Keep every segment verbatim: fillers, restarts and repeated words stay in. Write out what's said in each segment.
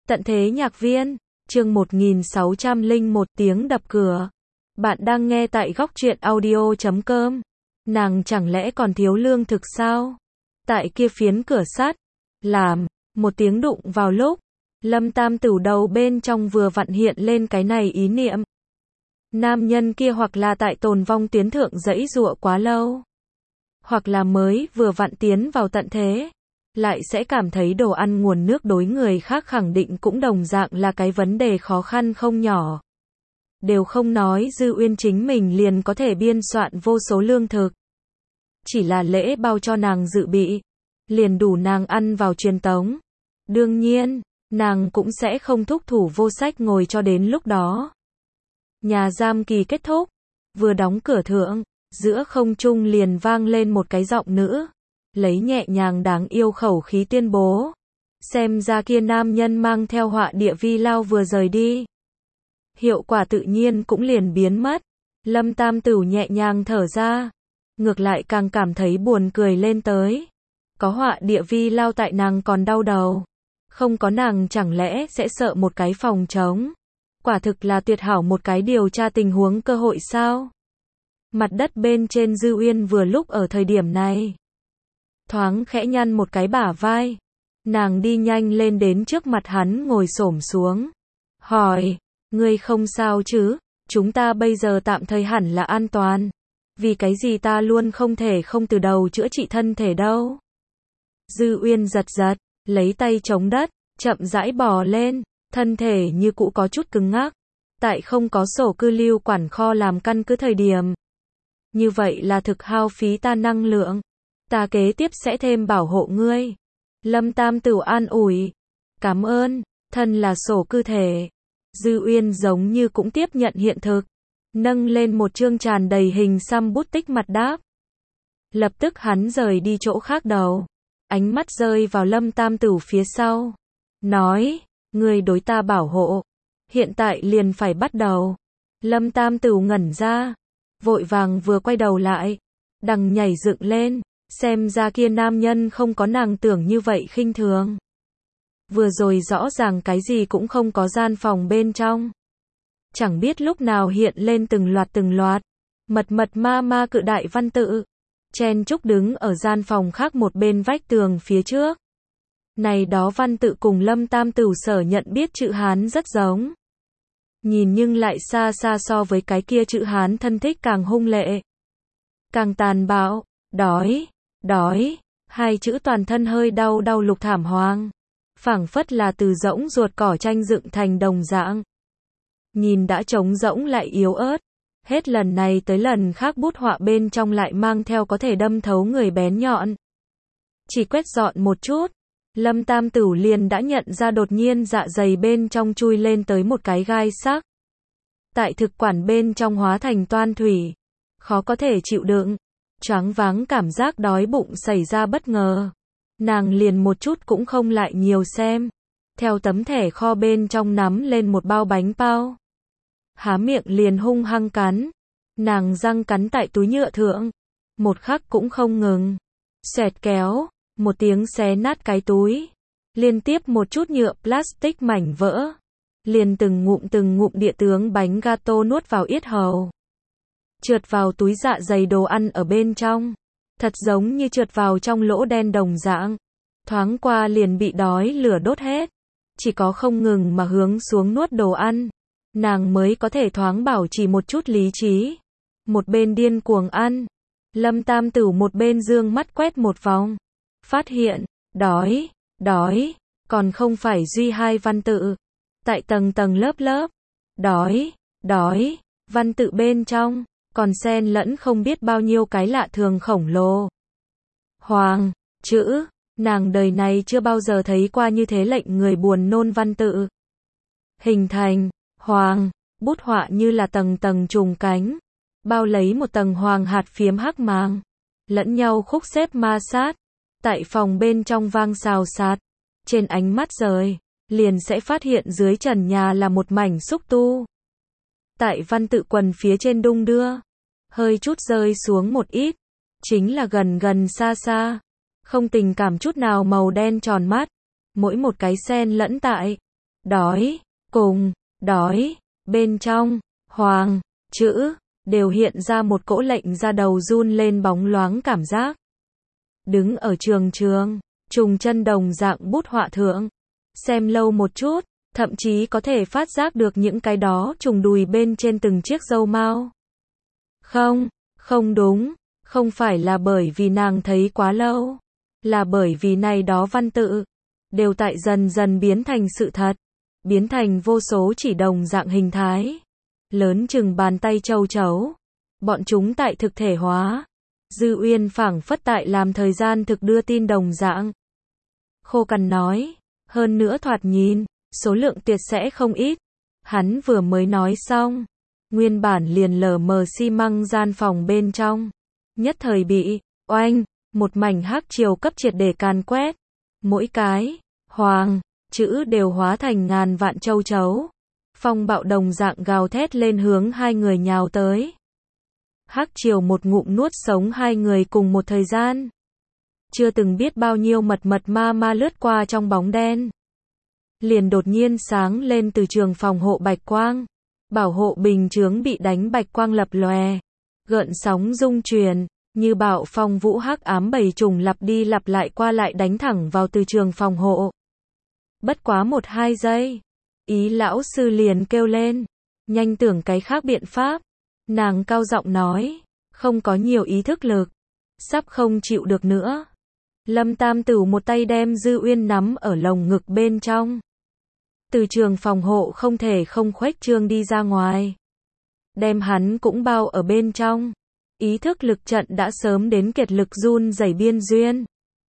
Tận thế nhạc viên, chương một nghìn sáu trăm lẻ một tiếng đập cửa. Bạn đang nghe tại góc truyện audio chấm com. Nàng chẳng lẽ còn thiếu lương thực sao? Tại kia phiến cửa sắt, làm, một tiếng đụng vào lúc, Lâm Tam Tửu đầu bên trong vừa vặn hiện lên cái này ý niệm. Nam nhân kia hoặc là tại tồn vong tuyến thượng giãy giụa quá lâu, hoặc là mới vừa vặn tiến vào tận thế, lại sẽ cảm thấy đồ ăn nguồn nước đối người khác khẳng định cũng đồng dạng là cái vấn đề khó khăn không nhỏ. Đều không nói Dư Uyên chính mình liền có thể biên soạn vô số lương thực. Chỉ là lễ bao cho nàng dự bị, liền đủ nàng ăn vào truyền tống. Đương nhiên, nàng cũng sẽ không thúc thủ vô sách ngồi cho đến lúc đó. Nhà giam kỳ kết thúc, vừa đóng cửa thượng, giữa không trung liền vang lên một cái giọng nữ, lấy nhẹ nhàng đáng yêu khẩu khí tuyên bố. Xem ra kia nam nhân mang theo họa địa vi lao vừa rời đi. Hiệu quả tự nhiên cũng liền biến mất. Lâm Tam Tửu nhẹ nhàng thở ra, ngược lại càng cảm thấy buồn cười lên tới. Có họa địa vi lao tại nàng còn đau đầu. Không có nàng chẳng lẽ sẽ sợ một cái phòng trống. Quả thực là tuyệt hảo một cái điều tra tình huống cơ hội sao. Mặt đất bên trên Dư Uyên vừa lúc ở thời điểm này, thoáng khẽ nhăn một cái bả vai. Nàng đi nhanh lên đến trước mặt hắn ngồi xổm xuống. Hỏi, ngươi không sao chứ? Chúng ta bây giờ tạm thời hẳn là an toàn. Vì cái gì ta luôn không thể không từ đầu chữa trị thân thể đâu? Dư Uyên giật giật, lấy tay chống đất, chậm rãi bò lên, thân thể như cũ có chút cứng ngắc. Tại không có sổ cư lưu quản kho làm căn cứ thời điểm. Như vậy là thực hao phí ta năng lượng. Ta kế tiếp sẽ thêm bảo hộ ngươi. Lâm Tam Tửu an ủi. Cảm ơn, thân là sổ cư thể. Dư Uyên giống như cũng tiếp nhận hiện thực. Nâng lên một chương tràn đầy hình xăm bút tích mặt đáp. Lập tức hắn rời đi chỗ khác đầu. Ánh mắt rơi vào Lâm Tam Tửu phía sau. Nói, ngươi đối ta bảo hộ. Hiện tại liền phải bắt đầu. Lâm Tam Tửu ngẩn ra. Vội vàng vừa quay đầu lại. Đằng nhảy dựng lên. Xem ra kia nam nhân không có nàng tưởng như vậy khinh thường. Vừa rồi rõ ràng cái gì cũng không có gian phòng bên trong. Chẳng biết lúc nào hiện lên từng loạt từng loạt. Mật mật ma ma cự đại văn tự. Chen chúc đứng ở gian phòng khác một bên vách tường phía trước. Này đó văn tự cùng Lâm Tam Tửu sở nhận biết chữ Hán rất giống. Nhìn nhưng lại xa xa so với cái kia chữ Hán thân thích càng hung lệ. Càng tàn bạo, đói, đói, hai chữ toàn thân hơi đau đau lục thảm hoang. Phảng phất là từ rỗng ruột cỏ tranh dựng thành đồng dạng. Nhìn đã trống rỗng lại yếu ớt. Hết lần này tới lần khác bút họa bên trong lại mang theo có thể đâm thấu người bén nhọn. Chỉ quét dọn một chút, Lâm Tam Tửu liền đã nhận ra đột nhiên dạ dày bên trong chui lên tới một cái gai sắc. Tại thực quản bên trong hóa thành toan thủy. Khó có thể chịu đựng. Choáng váng cảm giác đói bụng xảy ra bất ngờ. Nàng liền một chút cũng không lại nhiều xem. Theo tấm thẻ kho bên trong nắm lên một bao bánh bao. Há miệng liền hung hăng cắn. Nàng răng cắn tại túi nhựa thượng. Một khắc cũng không ngừng. Xoẹt kéo. Một tiếng xé nát cái túi. Liên tiếp một chút nhựa plastic mảnh vỡ. Liền từng ngụm từng ngụm địa tướng bánh gato nuốt vào yết hầu. Trượt vào túi dạ dày đồ ăn ở bên trong. Thật giống như trượt vào trong lỗ đen đồng dạng. Thoáng qua liền bị đói lửa đốt hết. Chỉ có không ngừng mà hướng xuống nuốt đồ ăn. Nàng mới có thể thoáng bảo trì một chút lý trí. Một bên điên cuồng ăn. Lâm Tam Tửu một bên dương mắt quét một vòng. Phát hiện, đói, đói, còn không phải duy hai văn tự. Tại tầng tầng lớp lớp. Đói, đói, văn tự bên trong. Còn xen lẫn không biết bao nhiêu cái lạ thường khổng lồ. Hoàng, chữ, nàng đời này chưa bao giờ thấy qua như thế lệnh người buồn nôn văn tự. Hình thành, hoàng, bút họa như là tầng tầng trùng cánh. Bao lấy một tầng hoàng hạt phiếm hắc màng. Lẫn nhau khúc xếp ma sát. Tại phòng bên trong vang xào xạc. Trên ánh mắt rời, liền sẽ phát hiện dưới trần nhà là một mảnh xúc tu. Tại văn tự quần phía trên đung đưa. Hơi chút rơi xuống một ít. Chính là gần gần xa xa. Không tình cảm chút nào màu đen tròn mắt. Mỗi một cái sen lẫn tại. đói, cùng, đói, bên trong, hoàng, chữ, đều hiện ra một cỗ lệnh da đầu run lên bóng loáng cảm giác. Đứng ở trường trường, trùng chân đồng dạng bút họa thượng, xem lâu một chút, thậm chí có thể phát giác được những cái đó trùng đùi bên trên từng chiếc râu mao. Không, không đúng, không phải là bởi vì nàng thấy quá lâu, là bởi vì này đó văn tự, đều tại dần dần biến thành sự thật, biến thành vô số chỉ đồng dạng hình thái, lớn chừng bàn tay châu chấu, bọn chúng tại thực thể hóa. Dư Uyên phảng phất tại làm thời gian thực đưa tin đồng dạng. Khô cằn nói, hơn nữa thoạt nhìn, số lượng tuyệt sẽ không ít. Hắn vừa mới nói xong, nguyên bản liền lờ mờ xi măng gian phòng bên trong, nhất thời bị, oanh, một mảnh hắc triều cấp triệt để càn quét. Mỗi cái, hoàng, chữ đều hóa thành ngàn vạn châu chấu. Phong bạo đồng dạng gào thét lên hướng hai người nhào tới. Hắc triều một ngụm nuốt sống hai người cùng một thời gian. Chưa từng biết bao nhiêu mật mật ma ma lướt qua trong bóng đen. Liền đột nhiên sáng lên từ trường phòng hộ bạch quang. Bảo hộ bình chướng bị đánh bạch quang lập lòe. Gợn sóng rung truyền, như bạo phong vũ hắc ám bầy trùng lặp đi lặp lại qua lại đánh thẳng vào từ trường phòng hộ. Bất quá một hai giây, Ý lão sư liền kêu lên, nhanh tưởng cái khác biện pháp. Nàng cao giọng nói, không có nhiều ý thức lực, sắp không chịu được nữa. Lâm Tam Tửu một tay đem Dư Uyên nắm ở lồng ngực bên trong. Từ trường phòng hộ không thể không khuếch trương đi ra ngoài. Đem hắn cũng bao ở bên trong. Ý thức lực trận đã sớm đến kiệt lực run rẩy biên duyên.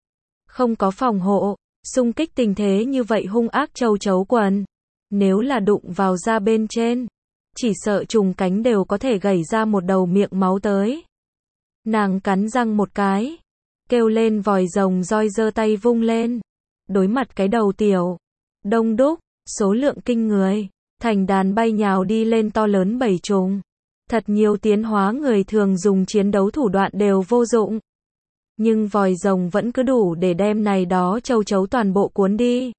Không có phòng hộ, xung kích tình thế như vậy hung ác châu chấu quần. Nếu là đụng vào da bên trên, chỉ sợ trùng cánh đều có thể gảy ra một đầu miệng máu tới. Nàng cắn răng một cái, kêu lên vòi rồng roi giơ tay vung lên. Đối mặt cái đầu tiểu, đông đúc, số lượng kinh người, thành đàn bay nhào đi lên to lớn bầy trùng. Thật nhiều tiến hóa người thường dùng chiến đấu thủ đoạn đều vô dụng. Nhưng vòi rồng vẫn cứ đủ để đem này đó châu chấu toàn bộ cuốn đi.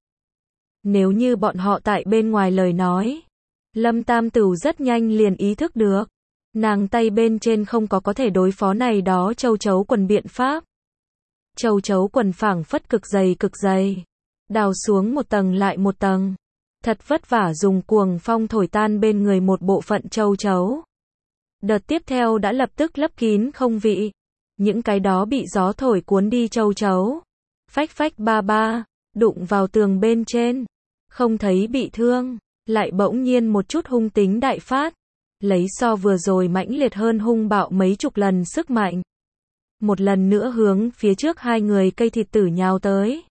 Nếu như bọn họ tại bên ngoài lời nói, Lâm Tam Tửu rất nhanh liền ý thức được. Nàng tay bên trên không có có thể đối phó này đó châu chấu quần biện pháp. Châu chấu quần phảng phất cực dày cực dày, đào xuống một tầng lại một tầng. Thật vất vả dùng cuồng phong thổi tan bên người một bộ phận châu chấu. Đợt tiếp theo đã lập tức lấp kín không vị. Những cái đó bị gió thổi cuốn đi châu chấu. Phách phách ba ba, đụng vào tường bên trên. Không thấy bị thương, lại bỗng nhiên một chút hung tính đại phát. Lấy so vừa rồi mãnh liệt hơn hung bạo mấy chục lần sức mạnh. Một lần nữa hướng phía trước hai người cây thịt tử nhào tới.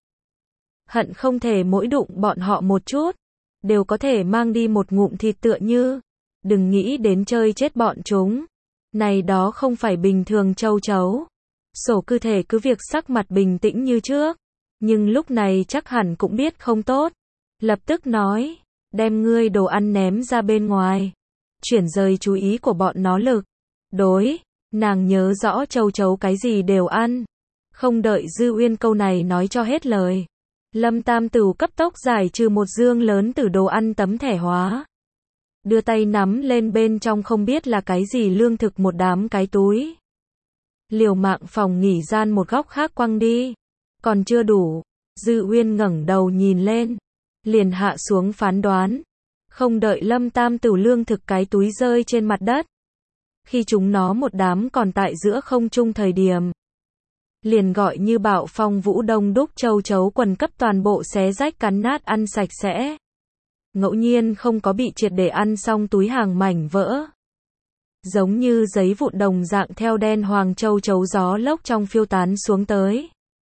Hận không thể mỗi đụng bọn họ một chút, đều có thể mang đi một ngụm thịt tựa như. Đừng nghĩ đến chơi chết bọn chúng. Này đó không phải bình thường châu chấu. Sổ cư thể cứ việc sắc mặt bình tĩnh như trước. Nhưng lúc này chắc hẳn cũng biết không tốt. Lập tức nói, đem ngươi đồ ăn ném ra bên ngoài. Chuyển rời chú ý của bọn nó lực. Đối, nàng nhớ rõ châu chấu cái gì đều ăn. Không đợi Dư Uyên câu này nói cho hết lời. Lâm Tam Tửu cấp tốc giải trừ một dương lớn từ đồ ăn tấm thẻ hóa. Đưa tay nắm lên bên trong không biết là cái gì lương thực một đám cái túi. Liều mạng phòng nghỉ gian một góc khác quăng đi. Còn chưa đủ. Dư Uyên ngẩng đầu nhìn lên. Liền hạ xuống phán đoán. Không đợi Lâm Tam Tửu lương thực cái túi rơi trên mặt đất. Khi chúng nó một đám còn tại giữa không trung thời điểm. Liền gọi như bạo phong vũ đông đúc châu chấu quần cấp toàn bộ xé rách cắn nát ăn sạch sẽ. Ngẫu nhiên không có bị triệt để ăn xong túi hàng mảnh vỡ. Giống như giấy vụn đồng dạng theo đen hoàng châu chấu gió lốc trong phiêu tán xuống tới.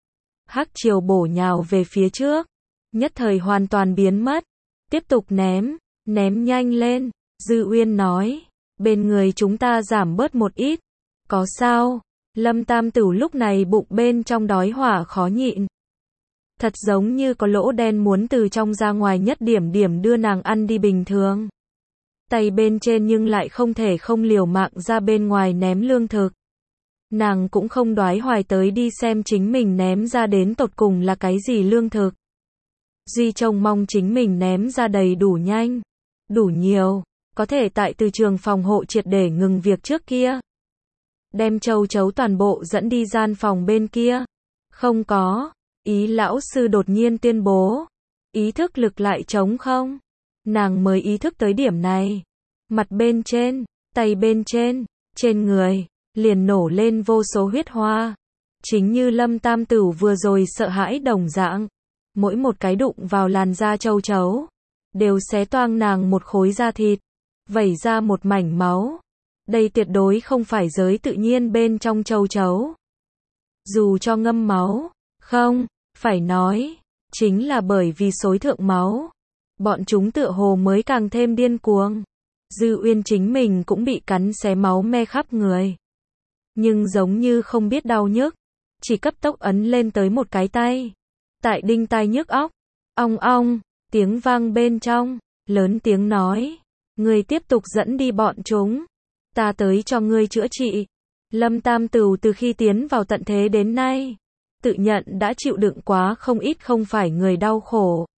Hắc triều bổ nhào về phía trước. Nhất thời hoàn toàn biến mất. Tiếp tục ném, ném nhanh lên. Dư Uyên nói, bên người chúng ta giảm bớt một ít. Có sao? Lâm Tam Tửu lúc này bụng bên trong đói hỏa khó nhịn. Thật giống như có lỗ đen muốn từ trong ra ngoài nhất điểm điểm đưa nàng ăn đi bình thường. Tay bên trên nhưng lại không thể không liều mạng ra bên ngoài ném lương thực. Nàng cũng không đoái hoài tới đi xem chính mình ném ra đến tột cùng là cái gì lương thực. Duy trông mong chính mình ném ra đầy đủ nhanh, đủ nhiều, có thể tại từ trường phòng hộ triệt để ngừng việc trước kia. Đem châu chấu toàn bộ dẫn đi gian phòng bên kia. Không có, ý lão sư đột nhiên tuyên bố. Ý thức lực lại trống không? Nàng mới ý thức tới điểm này. Mặt bên trên, tay bên trên, trên người, liền nổ lên vô số huyết hoa. Chính như Lâm Tam Tửu vừa rồi sợ hãi đồng dạng. Mỗi một cái đụng vào làn da châu chấu, đều xé toang nàng một khối da thịt, vẩy ra một mảnh máu. Đây tuyệt đối không phải giới tự nhiên bên trong châu chấu. Dù cho ngâm máu, không, phải nói, chính là bởi vì xối thượng máu. Bọn chúng tựa hồ mới càng thêm điên cuồng. Dư Uyên chính mình cũng bị cắn xé máu me khắp người. Nhưng giống như không biết đau nhức, chỉ cấp tốc ấn lên tới một cái tay. Tại đinh tai nhức óc, ong ong, tiếng vang bên trong, lớn tiếng nói. Ngươi tiếp tục dẫn đi bọn chúng. Ta tới cho ngươi chữa trị. Lâm Tam Tửu từ khi tiến vào tận thế đến nay, tự nhận đã chịu đựng quá không ít không phải người đau khổ.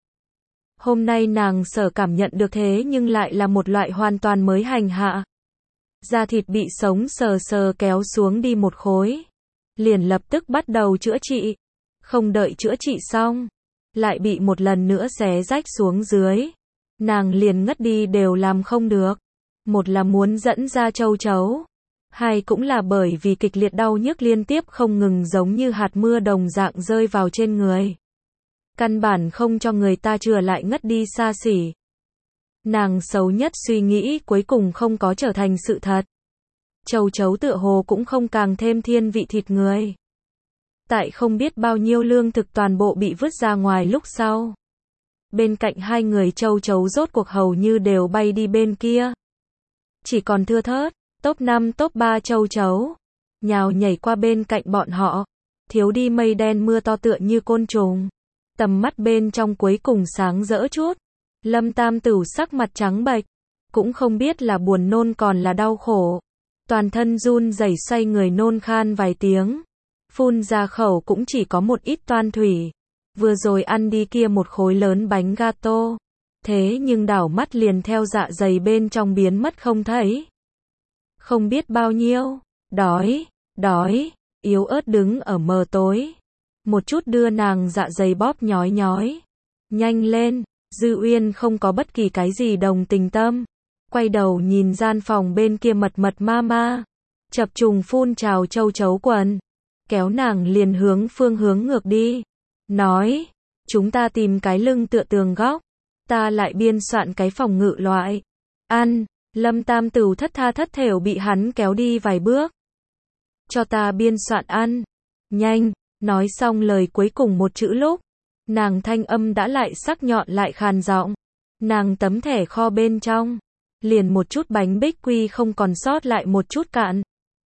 Hôm nay nàng sở cảm nhận được thế nhưng lại là một loại hoàn toàn mới hành hạ. Da thịt bị sống sờ sờ kéo xuống đi một khối. Liền lập tức bắt đầu chữa trị. Không đợi chữa trị xong, lại bị một lần nữa xé rách xuống dưới. Nàng liền ngất đi đều làm không được. Một là muốn dẫn ra châu chấu. Hai cũng là bởi vì kịch liệt đau nhức liên tiếp không ngừng giống như hạt mưa đồng dạng rơi vào trên người. Căn bản không cho người ta chừa lại ngất đi xa xỉ. Nàng xấu nhất suy nghĩ cuối cùng không có trở thành sự thật. Châu chấu tựa hồ cũng không càng thêm thiên vị thịt người. Tại không biết bao nhiêu lương thực toàn bộ bị vứt ra ngoài lúc sau. Bên cạnh hai người châu chấu rốt cuộc hầu như đều bay đi bên kia. Chỉ còn thưa thớt, top năm top ba châu chấu. Nhào nhảy qua bên cạnh bọn họ. Thiếu đi mây đen mưa to tựa như côn trùng. Tầm mắt bên trong cuối cùng sáng rỡ chút. Lâm Tam Tửu sắc mặt trắng bệch. Cũng không biết là buồn nôn còn là đau khổ. Toàn thân run rẩy xoay người nôn khan vài tiếng. Phun ra khẩu cũng chỉ có một ít toan thủy. Vừa rồi ăn đi kia một khối lớn bánh gato. Thế nhưng đảo mắt liền theo dạ dày bên trong biến mất không thấy. Không biết bao nhiêu. Đói, đói, yếu ớt đứng ở mờ tối. Một chút đưa nàng dạ dày bóp nhói nhói. Nhanh lên, Dư Uyên không có bất kỳ cái gì đồng tình tâm. Quay đầu nhìn gian phòng bên kia mật mật ma ma. Chập trùng phun trào châu chấu quần. Kéo nàng liền hướng phương hướng ngược đi. Nói, chúng ta tìm cái lưng tựa tường góc. Ta lại biên soạn cái phòng ngự loại. Ăn, Lâm Tam Tửu thất tha thất thểu bị hắn kéo đi vài bước. Cho ta biên soạn ăn. Nhanh, nói xong lời cuối cùng một chữ lúc. Nàng thanh âm đã lại sắc nhọn lại khàn giọng. Nàng tấm thẻ kho bên trong. Liền một chút bánh bích quy không còn sót lại một chút cạn.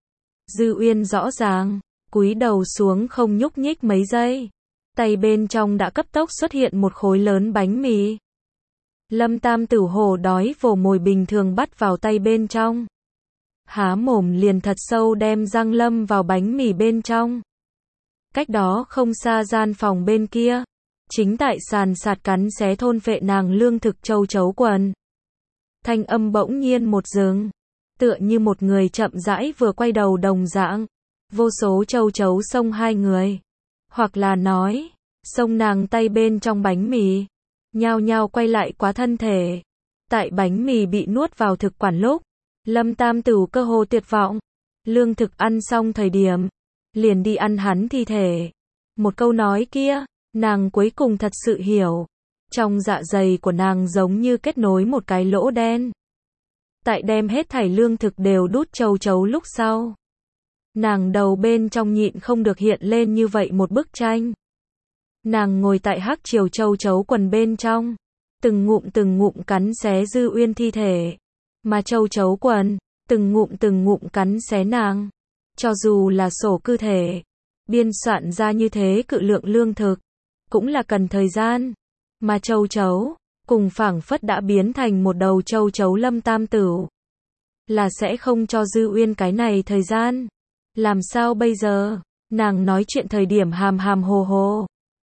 Dư Uyên rõ ràng, cúi đầu xuống không nhúc nhích mấy giây. Tay bên trong đã cấp tốc xuất hiện một khối lớn bánh mì. Lâm Tam Tửu hồ đói vồ mồi bình thường bắt vào tay bên trong. Há mồm liền thật sâu đem răng lâm vào bánh mì bên trong. Cách đó không xa gian phòng bên kia. Chính tại sàn sạt cắn xé thôn phệ nàng lương thực châu chấu quần. Thanh âm bỗng nhiên một dừng. Tựa như một người chậm rãi vừa quay đầu đồng dạng. Vô số châu chấu xông hai người. Hoặc là nói, xông nàng tay bên trong bánh mì. Nhao nhao quay lại quá thân thể. Tại bánh mì bị nuốt vào thực quản lúc. Lâm Tam Tửu cơ hồ tuyệt vọng. Lương thực ăn xong thời điểm. Liền đi ăn hắn thi thể. Một câu nói kia, nàng cuối cùng thật sự hiểu. Trong dạ dày của nàng giống như kết nối một cái lỗ đen. Tại đem hết thảy lương thực đều đút châu chấu lúc sau. Nàng đầu bên trong nhịn không được hiện lên như vậy một bức tranh. Nàng ngồi tại hắc chiều châu chấu quần bên trong. Từng ngụm từng ngụm cắn xé Dư Uyên thi thể. Mà châu chấu quần, từng ngụm từng ngụm cắn xé nàng. Cho dù là sổ cư thể. Biên soạn ra như thế cự lượng lương thực. Cũng là cần thời gian. Mà châu chấu, cùng phảng phất đã biến thành một đầu châu chấu Lâm Tam Tửu. Là sẽ không cho Dư Uyên cái này thời gian. Làm sao bây giờ? Nàng nói chuyện thời điểm hàm hàm hồ hồ.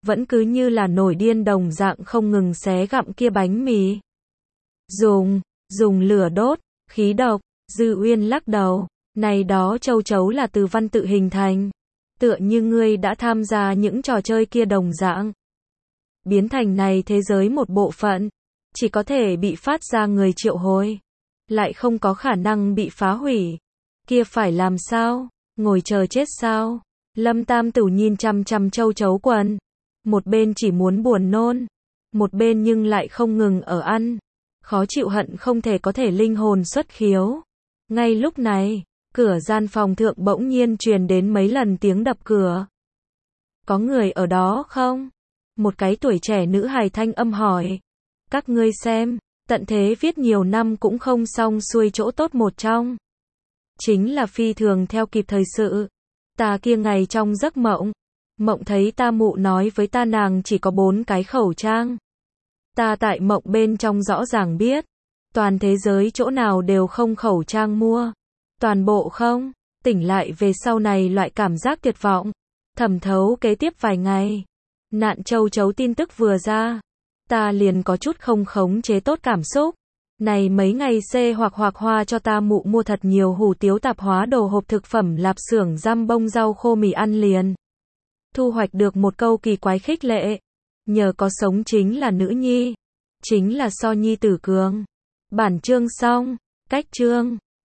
vẫn cứ như là nổi điên đồng dạng không ngừng xé gặm kia bánh mì. Dùng, dùng lửa đốt, khí độc, Dư Uyên lắc đầu, này đó châu chấu là từ văn tự hình thành, tựa như ngươi đã tham gia những trò chơi kia đồng dạng. Biến thành này thế giới một bộ phận, chỉ có thể bị phát ra người triệu hồi, lại không có khả năng bị phá hủy. Kia phải làm sao? Ngồi chờ chết sao? Lâm Tam Tử nhìn chằm chằm châu chấu quần, một bên chỉ muốn buồn nôn, một bên nhưng lại không ngừng ở ăn, khó chịu hận không thể có thể linh hồn xuất khiếu. Ngay lúc này, cửa gian phòng thượng bỗng nhiên truyền đến mấy lần tiếng đập cửa. Có người ở đó không? Một cái tuổi trẻ nữ hài thanh âm hỏi. Các ngươi xem, tận thế viết nhiều năm cũng không xong xuôi chỗ tốt một trong. Chính là phi thường theo kịp thời sự. Ta kia ngày trong giấc mộng, mộng thấy ta mụ nói với ta nàng chỉ có bốn cái khẩu trang. Ta tại mộng bên trong rõ ràng biết, toàn thế giới chỗ nào đều không khẩu trang mua. Toàn bộ không, tỉnh lại về sau này loại cảm giác tuyệt vọng, thẩm thấu kế tiếp vài ngày. Nạn châu chấu tin tức vừa ra, ta liền có chút không khống chế tốt cảm xúc. Này mấy ngày xê hoặc hoặc hoa cho ta mụ mua thật nhiều hủ tiếu tạp hóa đồ hộp thực phẩm lạp xưởng giam bông rau khô mì ăn liền. Thu hoạch được một câu kỳ quái khích lệ. Nhờ có sống chính là nữ nhi. Chính là so nhi tử cường. Bản chương xong. Cách chương.